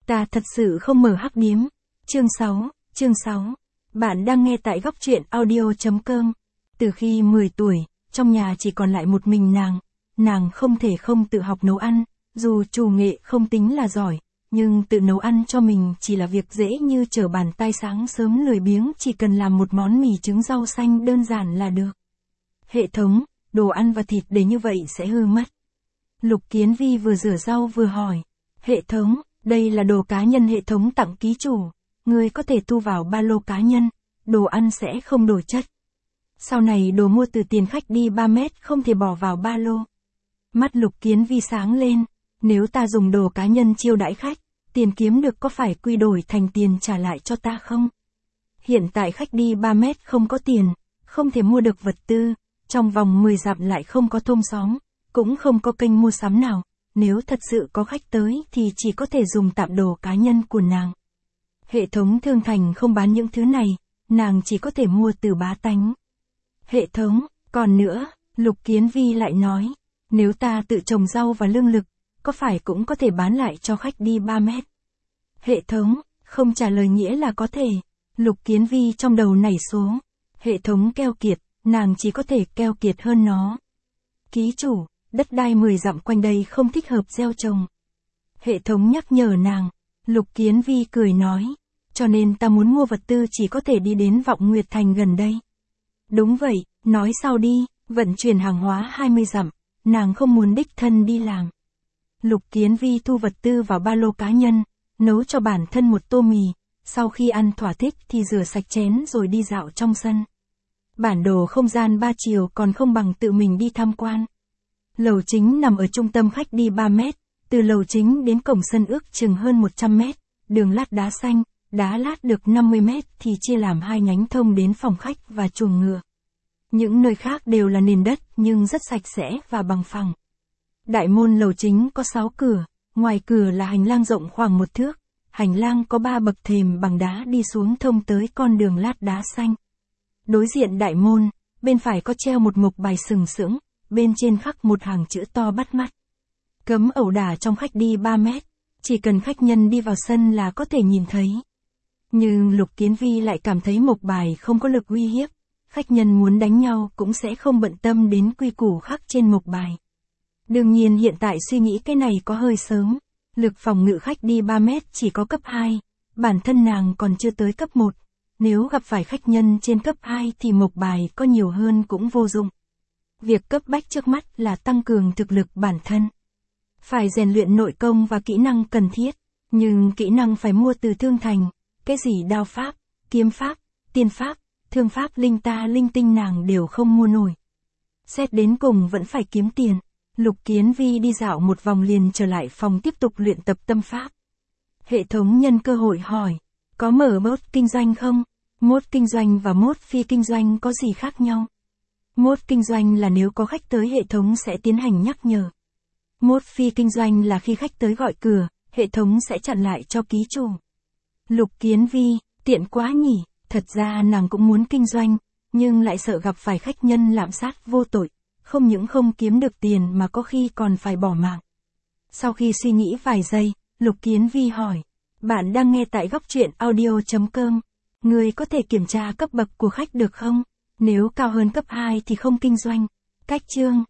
Ta thật sự không mở hắc điếm. Chương 6. Bạn đang nghe tại góc truyện audio.com. Từ khi 10 tuổi, trong nhà chỉ còn lại một mình nàng không thể không tự học nấu ăn, dù chủ nghệ không tính là giỏi, nhưng tự nấu ăn cho mình chỉ là việc dễ như trở bàn tay, sáng sớm lười biếng chỉ cần làm một món mì trứng rau xanh đơn giản là được. Hệ thống, đồ ăn và thịt để như vậy sẽ hư mất. Lục Kiến Vi vừa rửa rau vừa hỏi. Hệ thống, đây là đồ cá nhân hệ thống tặng ký chủ. Ngươi có thể thu vào ba lô cá nhân, đồ ăn sẽ không đổi chất. Sau này đồ mua từ tiền khách đi 3 mét không thể bỏ vào ba lô. Mắt Lục Kiến Vi sáng lên, nếu ta dùng đồ cá nhân chiêu đãi khách, tiền kiếm được có phải quy đổi thành tiền trả lại cho ta không? Hiện tại khách đi 3 mét không có tiền, không thể mua được vật tư, trong vòng 10 dặm lại không có thôn xóm, cũng không có kênh mua sắm nào, nếu thật sự có khách tới thì chỉ có thể dùng tạm đồ cá nhân của nàng. Hệ thống thương thành không bán những thứ này, nàng chỉ có thể mua từ bá tánh. Hệ thống, còn nữa, Lục Kiến Vi lại nói, nếu ta tự trồng rau và lương lực, có phải cũng có thể bán lại cho khách đi 3 mét? Hệ thống, không trả lời nghĩa là có thể. Lục Kiến Vi trong đầu nảy số. Hệ thống keo kiệt, nàng chỉ có thể keo kiệt hơn nó. Ký chủ, đất đai 10 dặm quanh đây không thích hợp gieo trồng. Hệ thống nhắc nhở nàng. Lục Kiến Vi cười nói, cho nên ta muốn mua vật tư chỉ có thể đi đến Vọng Nguyệt Thành gần đây. Đúng vậy, nói sau đi, vận chuyển hàng hóa 20 dặm, nàng không muốn đích thân đi làm. Lục Kiến Vi thu vật tư vào ba lô cá nhân, nấu cho bản thân một tô mì, sau khi ăn thỏa thích thì rửa sạch chén rồi đi dạo trong sân. Bản đồ không gian 3 chiều còn không bằng tự mình đi tham quan. Lầu chính nằm ở trung tâm khách đi 3 mét, từ lầu chính đến cổng sân ước chừng hơn 100 mét, đường lát đá xanh, đá lát được 50 mét thì chia làm 2 nhánh thông đến phòng khách và chuồng ngựa. Những nơi khác đều là nền đất nhưng rất sạch sẽ và bằng phẳng. Đại môn lầu chính có 6 cửa, ngoài cửa là hành lang rộng khoảng 1 thước, hành lang có 3 bậc thềm bằng đá đi xuống thông tới con đường lát đá xanh. Đối diện đại môn, bên phải có treo một mục bài sừng sững, bên trên khắc một hàng chữ to bắt mắt. Cấm ẩu đả trong khách đi 3 mét, chỉ cần khách nhân đi vào sân là có thể nhìn thấy. Nhưng Lục Kiến Vi lại cảm thấy mục bài không có lực uy hiếp, khách nhân muốn đánh nhau cũng sẽ không bận tâm đến quy củ khắc trên mục bài. Đương nhiên hiện tại suy nghĩ cái này có hơi sớm, lực phòng ngự khách đi 3 mét chỉ có cấp 2, bản thân nàng còn chưa tới cấp 1, nếu gặp phải khách nhân trên cấp 2 thì mục bài có nhiều hơn cũng vô dụng. Việc cấp bách trước mắt là tăng cường thực lực bản thân. Phải rèn luyện nội công và kỹ năng cần thiết, nhưng kỹ năng phải mua từ thương thành, cái gì đao pháp, kiếm pháp, tiên pháp, thương pháp linh ta linh tinh nàng đều không mua nổi. Xét đến cùng vẫn phải kiếm tiền. Lục Kiến Vi đi dạo một vòng liền trở lại phòng tiếp tục luyện tập tâm pháp. Hệ thống nhân cơ hội hỏi, có mở mode kinh doanh không? Mode kinh doanh và mode phi kinh doanh có gì khác nhau? Mode kinh doanh là nếu có khách tới hệ thống sẽ tiến hành nhắc nhở. Mode phi kinh doanh là khi khách tới gọi cửa, hệ thống sẽ chặn lại cho ký chủ. Lục Kiến Vi, tiện quá nhỉ, thật ra nàng cũng muốn kinh doanh, nhưng lại sợ gặp phải khách nhân lạm sát vô tội, không những không kiếm được tiền mà có khi còn phải bỏ mạng. Sau khi suy nghĩ vài giây, Lục Kiến Vi hỏi, bạn đang nghe tại góc truyện audio.com, người có thể kiểm tra cấp bậc của khách được không? Nếu cao hơn cấp 2 thì không kinh doanh. Cách chương